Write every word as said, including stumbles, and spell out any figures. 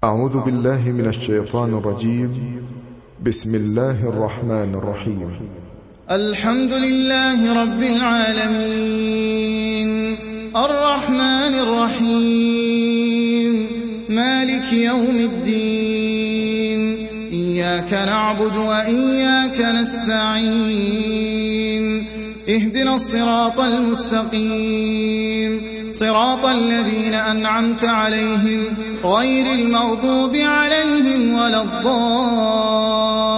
أعوذ بالله من الشيطان الرجيم. بسم الله الرحمن الرحيم. الحمد لله رب العالمين الرحمن الرحيم مالك يوم الدين إياك نعبد وإياك نستعين اهدنا الصراط المستقيم صراط الذين أنعمت عليهم غير المغضوب عليهم ولا الضالين